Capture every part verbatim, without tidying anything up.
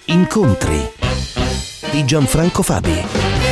Incontri di Gianfranco Fabi.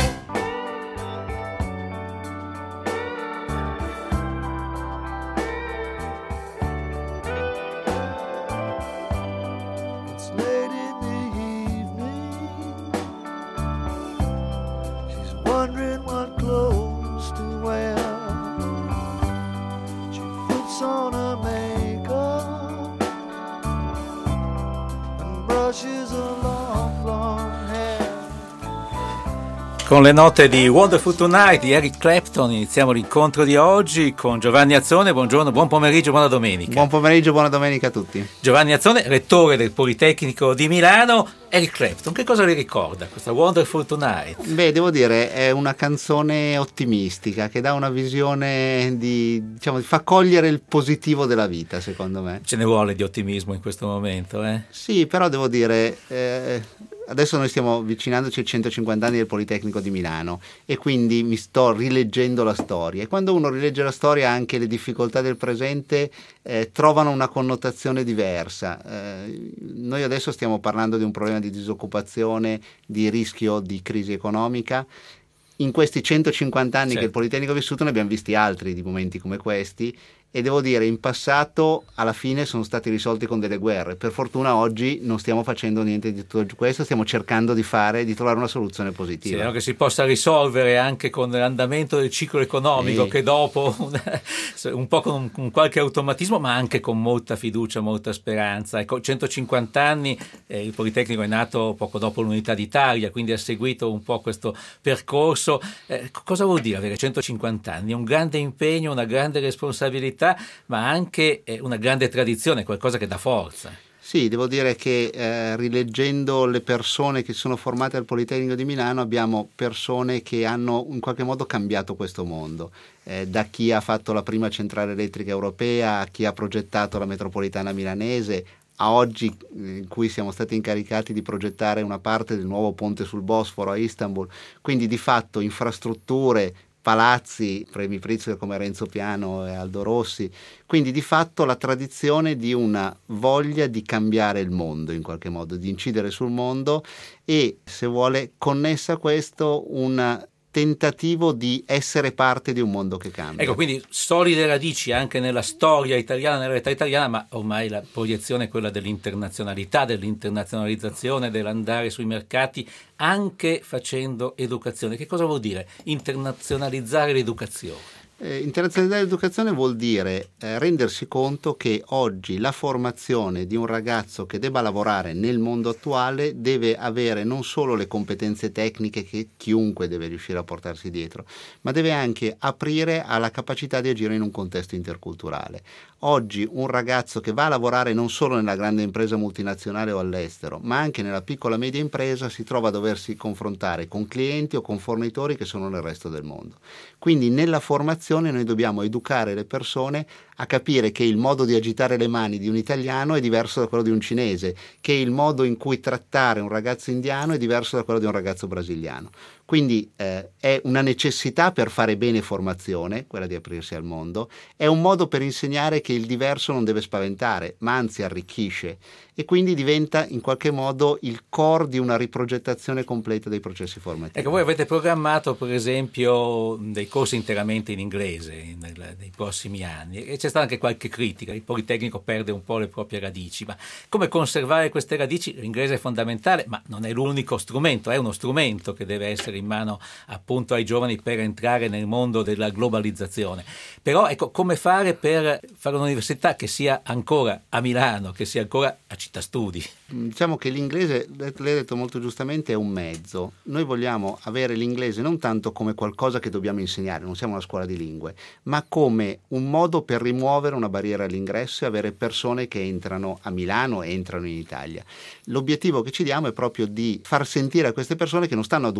Con le note di Wonderful Tonight di Eric Clapton iniziamo l'incontro di oggi con Giovanni Azzone. Buongiorno, buon pomeriggio, buona domenica. Buon pomeriggio, buona domenica a tutti. Giovanni Azzone, rettore del Politecnico di Milano. Eric Clapton, che cosa le ricorda questa Wonderful Tonight? Beh, devo dire, è una canzone ottimistica che dà una visione di, diciamo, fa cogliere il positivo della vita, secondo me. Ce ne vuole di ottimismo in questo momento, eh? Sì, però devo dire, eh, adesso noi stiamo avvicinandoci ai centocinquanta anni del Politecnico di Milano e quindi mi sto rileggendo la storia, e quando uno rilegge la storia anche le difficoltà del presente eh, trovano una connotazione diversa. Eh, noi adesso stiamo parlando di un problema di disoccupazione, di rischio di crisi economica. In questi centocinquanta anni, certo, che il Politecnico ha vissuto, ne abbiamo visti altri di momenti come questi, e devo dire, in passato alla fine sono stati risolti con delle guerre. Per fortuna oggi non stiamo facendo niente di tutto questo, stiamo cercando di fare, di trovare una soluzione positiva. Spero che si possa risolvere anche con l'andamento del ciclo economico, sì, che dopo un, un po' con, con qualche automatismo, ma anche con molta fiducia, molta speranza. Ecco, centocinquanta anni, eh, il Politecnico è nato poco dopo l'Unità d'Italia, quindi ha seguito un po' questo percorso. Eh, cosa vuol dire avere centocinquanta anni? Un grande impegno, una grande responsabilità, ma anche una grande tradizione, qualcosa che dà forza. Sì, devo dire che eh, rileggendo le persone che sono formate al Politecnico di Milano, abbiamo persone che hanno in qualche modo cambiato questo mondo, eh, da chi ha fatto la prima centrale elettrica europea, a chi ha progettato la metropolitana milanese, a oggi in cui siamo stati incaricati di progettare una parte del nuovo ponte sul Bosforo a Istanbul. Quindi di fatto infrastrutture, palazzi, premi Pritzker come Renzo Piano e Aldo Rossi, quindi di fatto la tradizione di una voglia di cambiare il mondo in qualche modo, di incidere sul mondo, e se vuole connessa a questo un tentativo di essere parte di un mondo che cambia. Ecco, quindi solide radici anche nella storia italiana, nella realtà italiana, ma ormai la proiezione è quella dell'internazionalità, dell'internazionalizzazione, dell'andare sui mercati anche facendo educazione. Che cosa vuol dire internazionalizzare l'educazione? Eh, internazionalizzare l'educazione vuol dire eh, rendersi conto che oggi la formazione di un ragazzo che debba lavorare nel mondo attuale deve avere non solo le competenze tecniche che chiunque deve riuscire a portarsi dietro, ma deve anche aprire alla capacità di agire in un contesto interculturale. Oggi un ragazzo che va a lavorare non solo nella grande impresa multinazionale o all'estero, ma anche nella piccola e media impresa, si trova a doversi confrontare con clienti o con fornitori che sono nel resto del mondo. Quindi nella formazione noi dobbiamo educare le persone a capire che il modo di agitare le mani di un italiano è diverso da quello di un cinese, che il modo in cui trattare un ragazzo indiano è diverso da quello di un ragazzo brasiliano. Quindi eh, è una necessità per fare bene formazione, quella di aprirsi al mondo, è un modo per insegnare che il diverso non deve spaventare, ma anzi arricchisce, e quindi diventa in qualche modo il core di una riprogettazione completa dei processi formativi. Ecco, voi avete programmato per esempio dei corsi interamente in inglese nel, nei prossimi anni, e c'è stata anche qualche critica, il Politecnico perde un po' le proprie radici, ma come conservare queste radici? L'inglese è fondamentale, ma non è l'unico strumento, è uno strumento che deve essere in mano appunto ai giovani per entrare nel mondo della globalizzazione. Però ecco, come fare per fare un'università che sia ancora a Milano, che sia ancora a Città Studi? Diciamo che l'inglese, lei ha detto molto giustamente, è un mezzo. Noi vogliamo avere l'inglese non tanto come qualcosa che dobbiamo insegnare, non siamo una scuola di lingue, ma come un modo per rimuovere una barriera all'ingresso e avere persone che entrano a Milano e entrano in Italia. L'obiettivo che ci diamo è proprio di far sentire a queste persone che non stanno a Dubai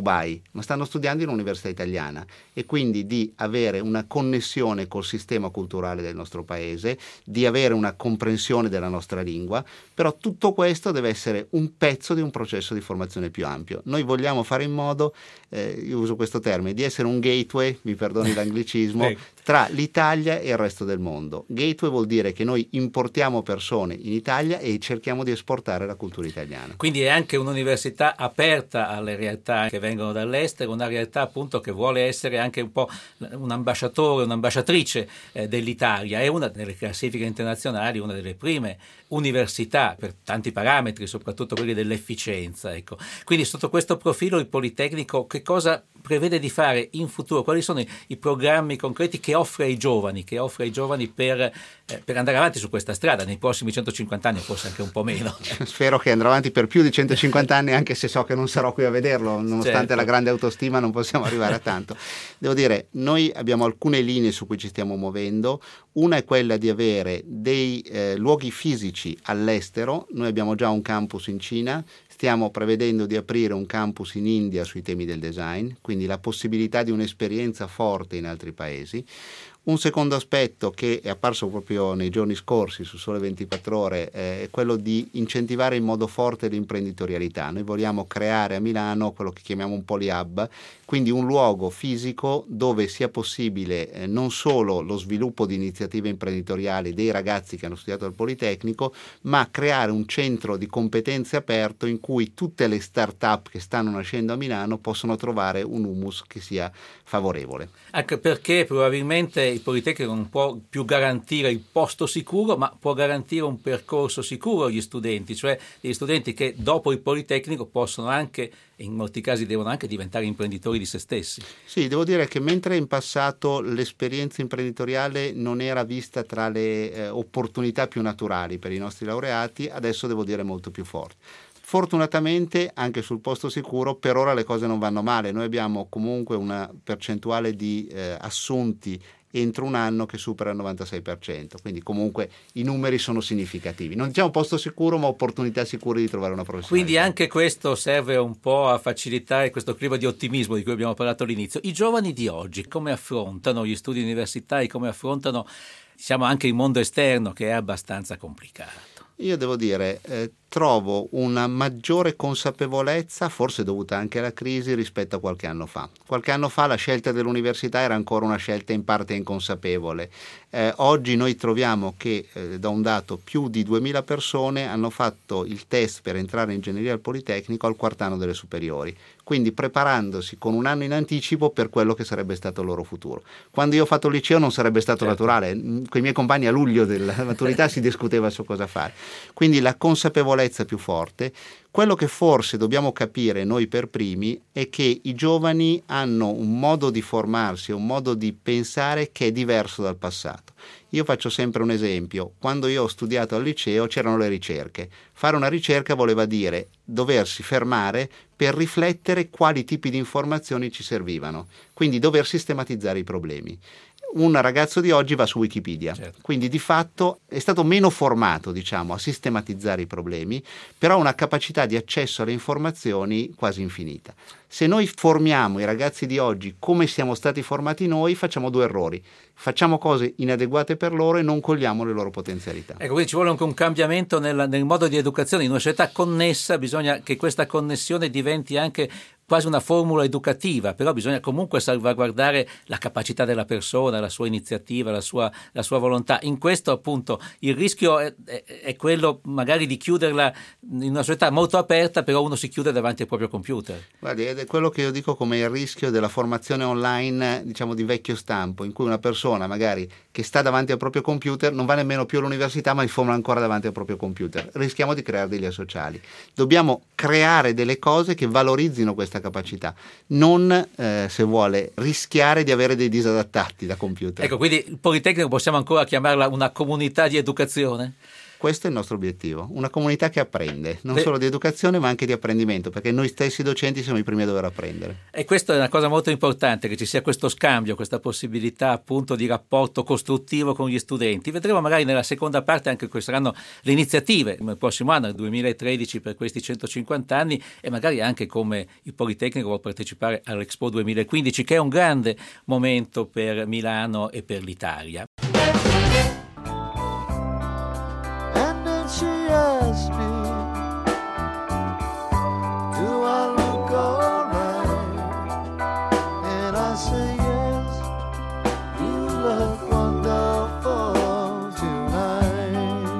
ma stanno studiando in un'università italiana, e quindi di avere una connessione col sistema culturale del nostro paese, di avere una comprensione della nostra lingua, però tutto questo deve essere un pezzo di un processo di formazione più ampio. Noi vogliamo fare in modo, eh, io uso questo termine, di essere un gateway, mi perdoni l'anglicismo, tra l'Italia e il resto del mondo. Gateway vuol dire che noi importiamo persone in Italia e cerchiamo di esportare la cultura italiana. Quindi è anche un'università aperta alle realtà che vengono dall'estero, una realtà appunto che vuole essere anche un po' un ambasciatore, un'ambasciatrice eh, dell'Italia. È una delle classifiche internazionali, una delle prime università per tanti parametri, soprattutto quelli dell'efficienza. Ecco. Quindi sotto questo profilo il Politecnico che cosa prevede di fare in futuro? Quali sono i, i programmi concreti che offre ai giovani, che offre ai giovani per, eh, per andare avanti su questa strada nei prossimi centocinquanta anni, forse anche un po' meno? Spero che andrò avanti per più di centocinquanta anni, anche se so che non sarò qui a vederlo, nonostante certo. la grande autostima non possiamo arrivare a tanto. Devo dire, noi abbiamo alcune linee su cui ci stiamo muovendo. Una è quella di avere dei eh, luoghi fisici all'estero. Noi abbiamo già un campus in Cina, stiamo prevedendo di aprire un campus in India sui temi del design, quindi la possibilità di un'esperienza forte in altri paesi. Un secondo aspetto che è apparso proprio nei giorni scorsi su Sole ventiquattro Ore eh, è quello di incentivare in modo forte l'imprenditorialità. Noi vogliamo creare a Milano quello che chiamiamo un polyhub, quindi un luogo fisico dove sia possibile eh, non solo lo sviluppo di iniziative imprenditoriali dei ragazzi che hanno studiato al Politecnico, ma creare un centro di competenze aperto in cui tutte le start-up che stanno nascendo a Milano possono trovare un humus che sia favorevole. Anche perché probabilmente il Politecnico non può più garantire il posto sicuro, ma può garantire un percorso sicuro agli studenti, cioè gli studenti che dopo il Politecnico possono anche, in molti casi devono anche diventare imprenditori di se stessi. Sì, devo dire che mentre in passato l'esperienza imprenditoriale non era vista tra le eh, opportunità più naturali per i nostri laureati, adesso devo dire molto più forte. Fortunatamente anche sul posto sicuro per ora le cose non vanno male, noi abbiamo comunque una percentuale di eh, assunti entro un anno che supera il novantasei per cento, quindi comunque i numeri sono significativi. Non diciamo posto sicuro, ma opportunità sicure di trovare una professionalità. Quindi anche questo serve un po' a facilitare questo clima di ottimismo di cui abbiamo parlato all'inizio. I giovani di oggi come affrontano gli studi universitari, come affrontano diciamo anche il mondo esterno che è abbastanza complicato? Io devo dire, eh, trovo una maggiore consapevolezza, forse dovuta anche alla crisi, rispetto a qualche anno fa. Qualche anno fa la scelta dell'università era ancora una scelta in parte inconsapevole. Eh, oggi noi troviamo che, eh, da un dato, più di duemila persone hanno fatto il test per entrare in ingegneria al Politecnico al quarto anno delle superiori, quindi preparandosi con un anno in anticipo per quello che sarebbe stato il loro futuro. Quando io ho fatto il liceo non sarebbe stato certo. naturale, con i miei compagni a luglio della maturità si discuteva su cosa fare. Quindi la consapevolezza più forte. Quello che forse dobbiamo capire noi per primi è che i giovani hanno un modo di formarsi, un modo di pensare che è diverso dal passato. Io faccio sempre un esempio. Quando io ho studiato al liceo c'erano le ricerche. Fare una ricerca voleva dire doversi fermare per riflettere quali tipi di informazioni ci servivano, quindi dover sistematizzare i problemi. Un ragazzo di oggi va su Wikipedia, certo. quindi di fatto è stato meno formato, diciamo, a sistematizzare i problemi, però ha una capacità di accesso alle informazioni quasi infinita. Se noi formiamo i ragazzi di oggi come siamo stati formati noi, facciamo due errori. Facciamo cose inadeguate per loro e non cogliamo le loro potenzialità. Ecco, quindi ci vuole anche un cambiamento nel, nel modo di educazione. In una società connessa bisogna che questa connessione diventi anche quasi una formula educativa, però bisogna comunque salvaguardare la capacità della persona, la sua iniziativa, la sua, la sua volontà. In questo appunto il rischio è, è, è quello magari di chiuderla in una società molto aperta, però uno si chiude davanti al proprio computer. Guardi, ed è quello che io dico come il rischio della formazione online, diciamo di vecchio stampo, in cui una persona magari che sta davanti al proprio computer non va nemmeno più all'università, ma si forma ancora davanti al proprio computer. Rischiamo di creare degli asociali. Dobbiamo creare delle cose che valorizzino questa capacità, non eh, se vuole rischiare di avere dei disadattati da computer. Ecco, quindi il Politecnico possiamo ancora chiamarla una comunità di educazione? Questo è il nostro obiettivo, una comunità che apprende, non Beh, solo di educazione ma anche di apprendimento, perché noi stessi docenti siamo i primi a dover apprendere. E questa è una cosa molto importante, che ci sia questo scambio, questa possibilità appunto di rapporto costruttivo con gli studenti. Vedremo magari nella seconda parte anche quali saranno le iniziative nel prossimo anno, nel duemilatredici, per questi centocinquanta anni, e magari anche come il Politecnico vuole partecipare all'Expo duemilaquindici, che è un grande momento per Milano e per l'Italia. She asked me, do I look alright? And I say yes, you look wonderful tonight.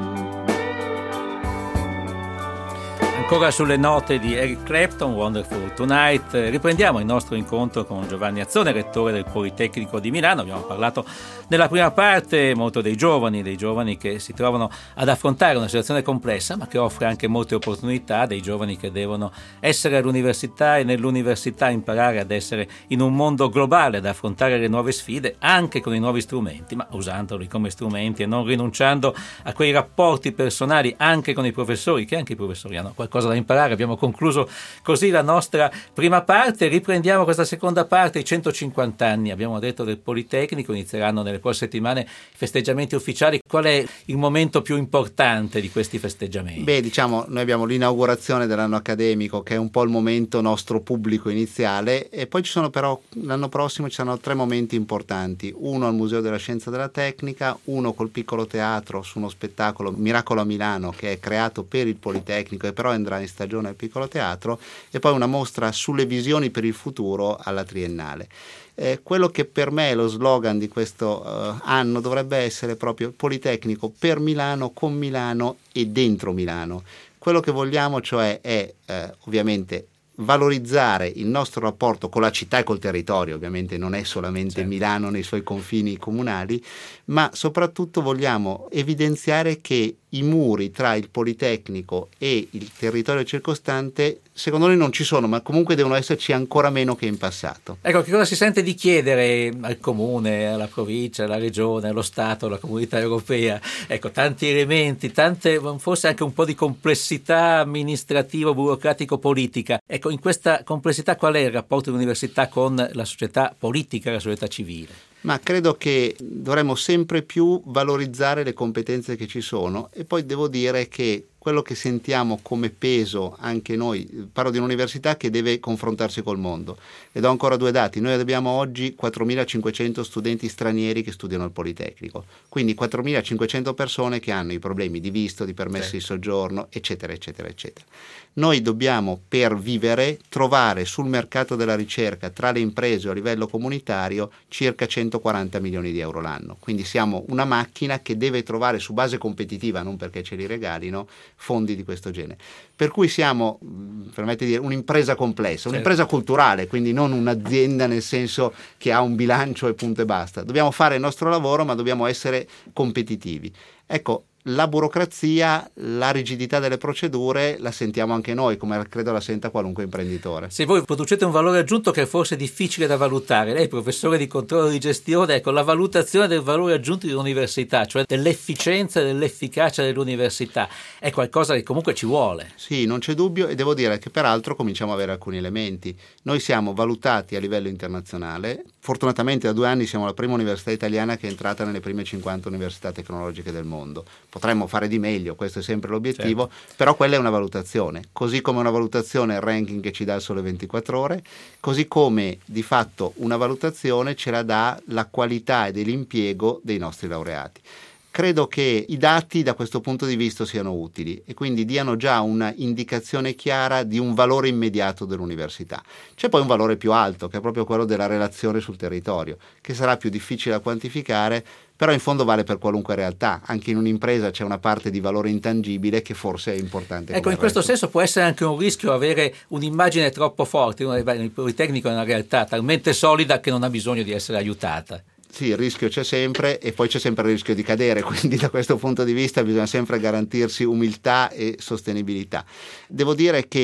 Ancora sulle note di Eric Clapton, Wonderful Tonight, riprendiamo il nostro incontro con Giovanni Azzone, rettore del Politecnico di Milano. Abbiamo parlato nella prima parte molto dei giovani, dei giovani che si trovano ad affrontare una situazione complessa, ma che offre anche molte opportunità, dei giovani che devono essere all'università e nell'università imparare ad essere in un mondo globale, ad affrontare le nuove sfide anche con i nuovi strumenti, ma usandoli come strumenti e non rinunciando a quei rapporti personali anche con i professori, che anche i professori hanno qualcosa da imparare. Abbiamo concluso così la nostra prima parte, riprendiamo questa seconda parte, i centocinquanta anni, abbiamo detto, del Politecnico. Inizieranno nelle prossime settimane i festeggiamenti ufficiali. Qual è il momento più importante di questi festeggiamenti? Beh, diciamo, noi abbiamo l'inaugurazione dell'anno accademico, che è un po' il momento nostro pubblico iniziale, e poi ci sono però l'anno prossimo ci saranno tre momenti importanti: uno al Museo della Scienza e della Tecnica, uno col Piccolo Teatro su uno spettacolo Miracolo a Milano, che è creato per il Politecnico e però andrà in stagione al Piccolo Teatro, e poi una mostra sulle visioni per il futuro alla Triennale. Eh, quello che per me è lo slogan di questo uh, anno dovrebbe essere proprio Politecnico per Milano, con Milano e dentro Milano. Quello che vogliamo, cioè, è eh, ovviamente valorizzare il nostro rapporto con la città e col territorio. Ovviamente non è solamente certo. Milano nei suoi confini comunali, ma soprattutto vogliamo evidenziare che i muri tra il Politecnico e il territorio circostante secondo noi non ci sono, ma comunque devono esserci ancora meno che in passato. Ecco, che cosa si sente di chiedere al comune, alla provincia, alla regione, allo Stato, alla comunità europea? Ecco, tanti elementi, tante, forse anche un po' di complessità amministrativo, burocratico, politica. Ecco, in questa complessità qual è il rapporto dell'università con la società politica, la società civile? Ma credo che dovremmo sempre più valorizzare le competenze che ci sono, e poi devo dire che quello che sentiamo come peso anche noi, parlo di un'università che deve confrontarsi col mondo. Le do ancora due dati: noi abbiamo oggi quattromilacinquecento studenti stranieri che studiano al Politecnico, quindi quattromilacinquecento persone che hanno i problemi di visto, di permessi sì. di soggiorno, eccetera, eccetera, eccetera. Noi dobbiamo, per vivere, trovare sul mercato della ricerca, tra le imprese o a livello comunitario, circa centoquaranta milioni di euro l'anno. Quindi siamo una macchina che deve trovare su base competitiva, non perché ce li regalino, fondi di questo genere. Per cui siamo, permette di dire, un'impresa complessa, un'impresa certo. culturale, quindi non un'azienda nel senso che ha un bilancio e punto e basta. Dobbiamo fare il nostro lavoro, ma dobbiamo essere competitivi. Ecco, la burocrazia, la rigidità delle procedure la sentiamo anche noi, come credo la senta qualunque imprenditore. Se voi producete un valore aggiunto che è forse difficile da valutare, lei professore di controllo di gestione, ecco, la valutazione del valore aggiunto di un'università, cioè dell'efficienza e dell'efficacia dell'università, è qualcosa che comunque ci vuole. Sì, non c'è dubbio, e devo dire che peraltro cominciamo ad avere alcuni elementi. Noi siamo valutati a livello internazionale, fortunatamente da due anni siamo la prima università italiana che è entrata nelle prime cinquanta università tecnologiche del mondo. Potremmo fare di meglio, questo è sempre l'obiettivo, certo. però quella è una valutazione, così come una valutazione il ranking che ci dà il Sole ventiquattro Ore, così come di fatto una valutazione ce la dà la qualità e dell'impiego dei nostri laureati. Credo che i dati da questo punto di vista siano utili e quindi diano già una indicazione chiara di un valore immediato dell'università. C'è poi un valore più alto, che è proprio quello della relazione sul territorio, che sarà più difficile da quantificare, però in fondo vale per qualunque realtà. Anche in un'impresa c'è una parte di valore intangibile che forse è importante. Ecco, in questo senso può essere anche un rischio avere un'immagine troppo forte. Il Politecnico è una realtà talmente solida che non ha bisogno di essere aiutata. Sì, il rischio c'è sempre, e poi c'è sempre il rischio di cadere, quindi da questo punto di vista bisogna sempre garantirsi umiltà e sostenibilità. Devo dire che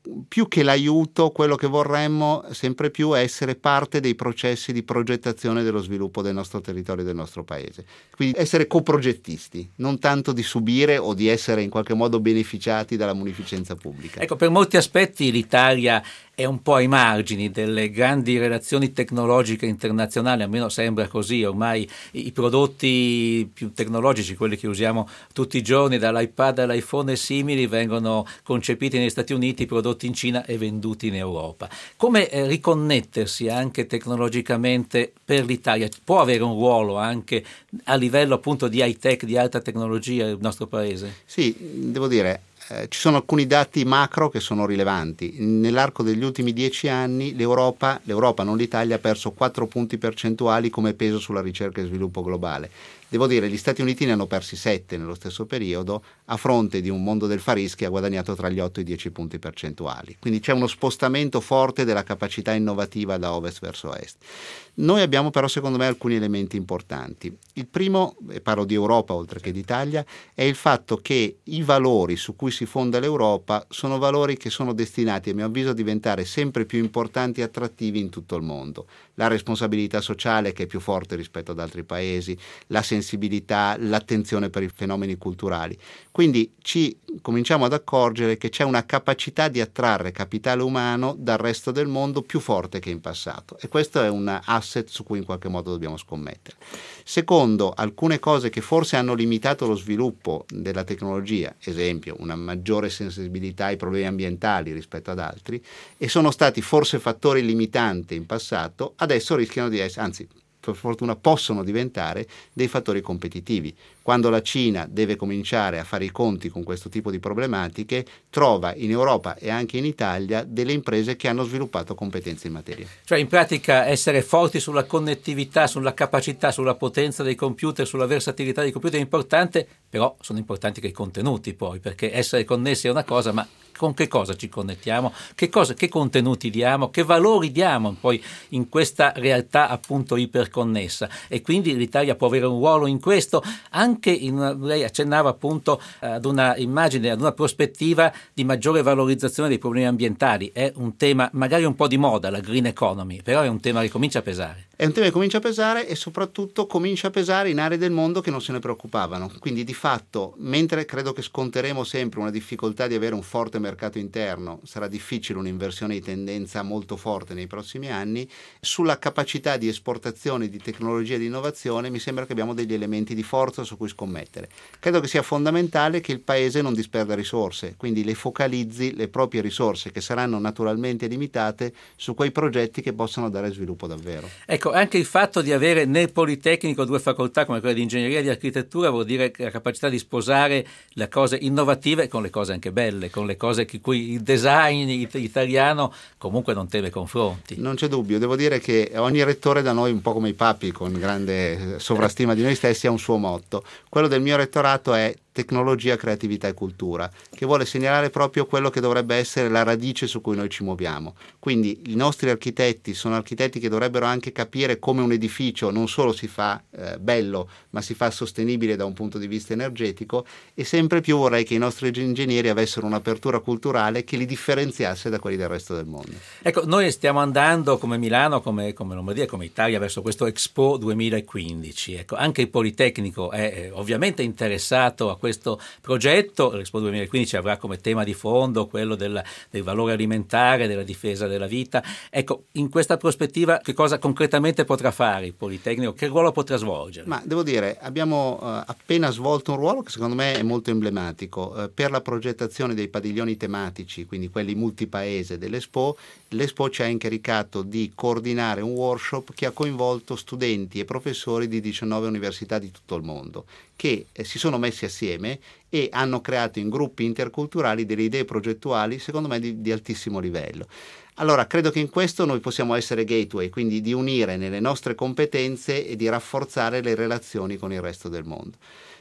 più che l'aiuto, quello che vorremmo sempre più è essere parte dei processi di progettazione dello sviluppo del nostro territorio e del nostro paese. Quindi essere coprogettisti, non tanto di subire o di essere in qualche modo beneficiati dalla munificenza pubblica. Ecco, per molti aspetti l'Italia è un po' ai margini delle grandi relazioni tecnologiche internazionali, almeno sembra così. Ormai i prodotti più tecnologici, quelli che usiamo tutti i giorni, dall'iPad all'iPhone e simili, vengono concepiti negli Stati Uniti, prodotti in Cina e venduti in Europa. Come eh, riconnettersi anche tecnologicamente per l'Italia? Può avere un ruolo anche a livello appunto di high-tech, di alta tecnologia il nostro paese? Sì, devo dire, Eh, ci sono alcuni dati macro che sono rilevanti. Nell'arco degli ultimi dieci anni l'Europa, l'Europa non l'Italia, ha perso quattro punti percentuali come peso sulla ricerca e sviluppo globale. Devo dire, gli Stati Uniti ne hanno persi sette nello stesso periodo, a fronte di un mondo del Far East che ha guadagnato tra gli otto e i dieci punti percentuali. Quindi c'è uno spostamento forte della capacità innovativa da ovest verso est. Noi abbiamo però secondo me alcuni elementi importanti. Il primo, e parlo di Europa oltre che d'Italia, è il fatto che i valori su cui si fonda l'Europa sono valori che sono destinati, a mio avviso, a diventare sempre più importanti e attrattivi in tutto il mondo. La responsabilità sociale, che è più forte rispetto ad altri paesi, la sensibilità, l'attenzione per i fenomeni culturali. Quindi ci cominciamo ad accorgere che c'è una capacità di attrarre capitale umano dal resto del mondo più forte che in passato, e questo è un asset su cui in qualche modo dobbiamo scommettere. Secondo, alcune cose che forse hanno limitato lo sviluppo della tecnologia, esempio una maggiore sensibilità ai problemi ambientali rispetto ad altri, e sono stati forse fattori limitanti in passato, adesso rischiano di essere, anzi per fortuna possono diventare dei fattori competitivi. Quando la Cina deve cominciare a fare i conti con questo tipo di problematiche, trova in Europa e anche in Italia delle imprese che hanno sviluppato competenze in materia. Cioè in pratica essere forti sulla connettività, sulla capacità, sulla potenza dei computer, sulla versatilità dei computer è importante, però sono importanti che i contenuti poi, perché essere connessi è una cosa, ma con che cosa ci connettiamo, che, cosa, che contenuti diamo, che valori diamo poi in questa realtà appunto iperconnessa, e quindi l'Italia può avere un ruolo in questo, anche in, lei accennava appunto ad una immagine, ad una prospettiva di maggiore valorizzazione dei problemi ambientali. È un tema magari un po' di moda, la green economy, però è un tema che comincia a pesare. È un tema che comincia a pesare, e soprattutto comincia a pesare in aree del mondo che non se ne preoccupavano. Quindi di fatto, mentre credo che sconteremo sempre una difficoltà di avere un forte mercato interno, sarà difficile un'inversione di tendenza molto forte nei prossimi anni, sulla capacità di esportazione di tecnologia e di innovazione mi sembra che abbiamo degli elementi di forza su cui scommettere. Credo che sia fondamentale che il Paese non disperda risorse, quindi le focalizzi le proprie risorse, che saranno naturalmente limitate, su quei progetti che possano dare sviluppo davvero. Ecco, anche il fatto di avere nel Politecnico due facoltà come quella di ingegneria e di architettura vuol dire la capacità di sposare le cose innovative con le cose anche belle, con le cose che cui il design italiano comunque non teme confronti. Non c'è dubbio, devo dire che ogni rettore da noi, un po' come i papi, con grande sovrastima di noi stessi, ha un suo motto. Quello del mio rettorato è tecnologia, creatività e cultura, che vuole segnalare proprio quello che dovrebbe essere la radice su cui noi ci muoviamo. Quindi i nostri architetti sono architetti che dovrebbero anche capire come un edificio non solo si fa eh, bello, ma si fa sostenibile da un punto di vista energetico, e sempre più vorrei che i nostri ingegneri avessero un'apertura culturale che li differenziasse da quelli del resto del mondo. Ecco, noi stiamo andando come Milano, come, come Lombardia, come Italia verso questo Expo duemilaquindici. Ecco, anche il Politecnico è eh, ovviamente interessato a questo progetto. L'Expo duemilaquindici avrà come tema di fondo quello del, del valore alimentare, della difesa della vita. Ecco, in questa prospettiva che cosa concretamente potrà fare il Politecnico? Che ruolo potrà svolgere? Ma devo dire, abbiamo uh, appena svolto un ruolo che secondo me è molto emblematico uh, per la progettazione dei padiglioni tematici, quindi quelli multipaese dell'Expo. L'Expo ci ha incaricato di coordinare un workshop che ha coinvolto studenti e professori di diciannove università di tutto il mondo, che eh, si sono messi assieme e hanno creato in gruppi interculturali delle idee progettuali secondo me di, di altissimo livello. Allora, credo che in questo noi possiamo essere gateway, quindi di unire nelle nostre competenze e di rafforzare le relazioni con il resto del mondo.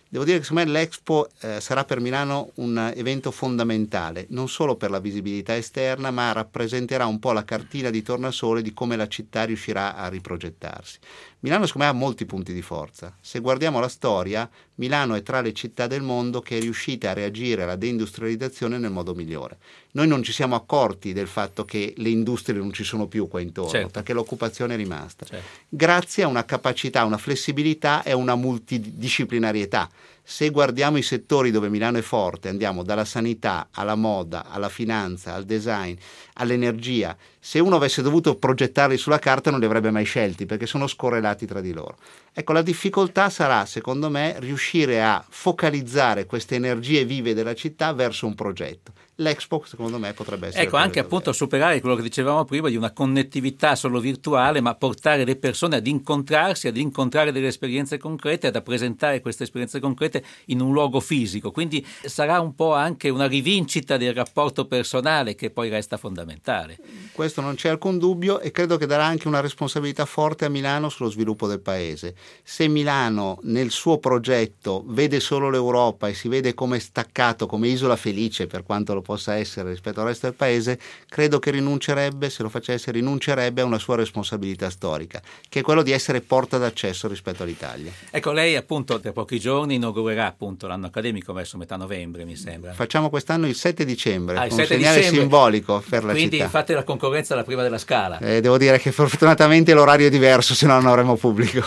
Devo dire che secondo me l'Expo eh, sarà per Milano un evento fondamentale, non solo per la visibilità esterna, ma rappresenterà un po' la cartina di tornasole di come la città riuscirà a riprogettarsi. Milano secondo me ha molti punti di forza. Se guardiamo la storia, Milano è tra le città del mondo che è riuscita a reagire alla deindustrializzazione nel modo migliore. Noi non ci siamo accorti del fatto che le industrie non ci sono più qua intorno, certo, perché l'occupazione è rimasta. Certo. Grazie a una capacità, una flessibilità e una multidisciplinarietà. Se guardiamo i settori dove Milano è forte, andiamo dalla sanità alla moda, alla finanza, al design, all'energia, se uno avesse dovuto progettarli sulla carta non li avrebbe mai scelti perché sono scorrelati tra di loro. Ecco, la difficoltà sarà, secondo me, riuscire a focalizzare queste energie vive della città verso un progetto. L'Expo, secondo me, potrebbe essere... Ecco, anche appunto superare quello che dicevamo prima di una connettività solo virtuale, ma portare le persone ad incontrarsi, ad incontrare delle esperienze concrete, ad presentare queste esperienze concrete in un luogo fisico. Quindi sarà un po' anche una rivincita del rapporto personale che poi resta fondamentale. Questo non c'è alcun dubbio e credo che darà anche una responsabilità forte a Milano sullo sviluppo del paese. Se Milano nel suo progetto vede solo l'Europa e si vede come staccato, come isola felice per quanto lo possa essere rispetto al resto del paese, credo che rinuncerebbe, se lo facesse rinuncerebbe a una sua responsabilità storica, che è quello di essere porta d'accesso rispetto all'Italia. Ecco, lei appunto tra pochi giorni inaugurerà appunto l'anno accademico verso metà novembre, mi sembra. Facciamo quest'anno il sette dicembre, ah, il un sette segnale dicembre. simbolico per la Quindi, città. Quindi fate la concorrenza alla prima della Scala. Eh, devo dire che fortunatamente l'orario è diverso, se no non avremo pubblico.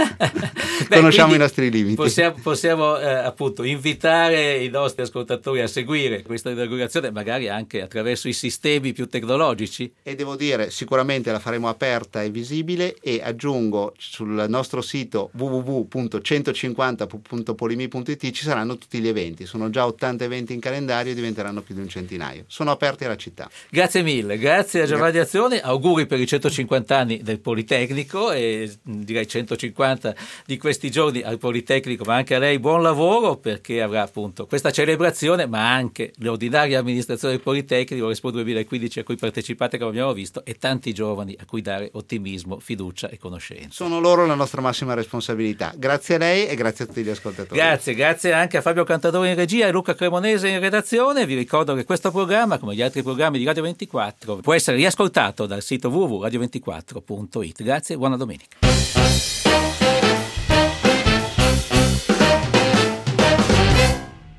Beh, conosciamo i nostri limiti. Possiamo, possiamo eh, appunto invitare i nostri ascoltatori a seguire questa inaugurazione, magari anche attraverso i sistemi più tecnologici. E devo dire, sicuramente la faremo aperta e visibile, e aggiungo sul nostro sito w w w punto centocinquanta punto polimi punto i t ci saranno tutti gli eventi. Sono già ottanta eventi in calendario e diventeranno più di un centinaio. Sono aperti alla città. Grazie mille, grazie a Giovanni Azione, auguri per i centocinquanta anni del Politecnico e direi centocinquanta di questi giorni al Politecnico, ma anche a lei buon lavoro, perché avrà appunto questa celebrazione ma anche l'ordinaria amministrazione del Politecnico Expo duemilaquindici a cui partecipate, come abbiamo visto, e tanti giovani a cui dare ottimismo, fiducia e conoscenza. Sono loro la nostra massima responsabilità. Grazie a lei e grazie a tutti gli ascoltatori. Grazie, grazie anche a Fabio Cantadore in regia e Luca Cremonese in redazione. Vi ricordo che questo programma, come gli altri programmi di Radio ventiquattro, può essere riascoltato dal sito w w w punto radio ventiquattro punto i t. Grazie e buona domenica.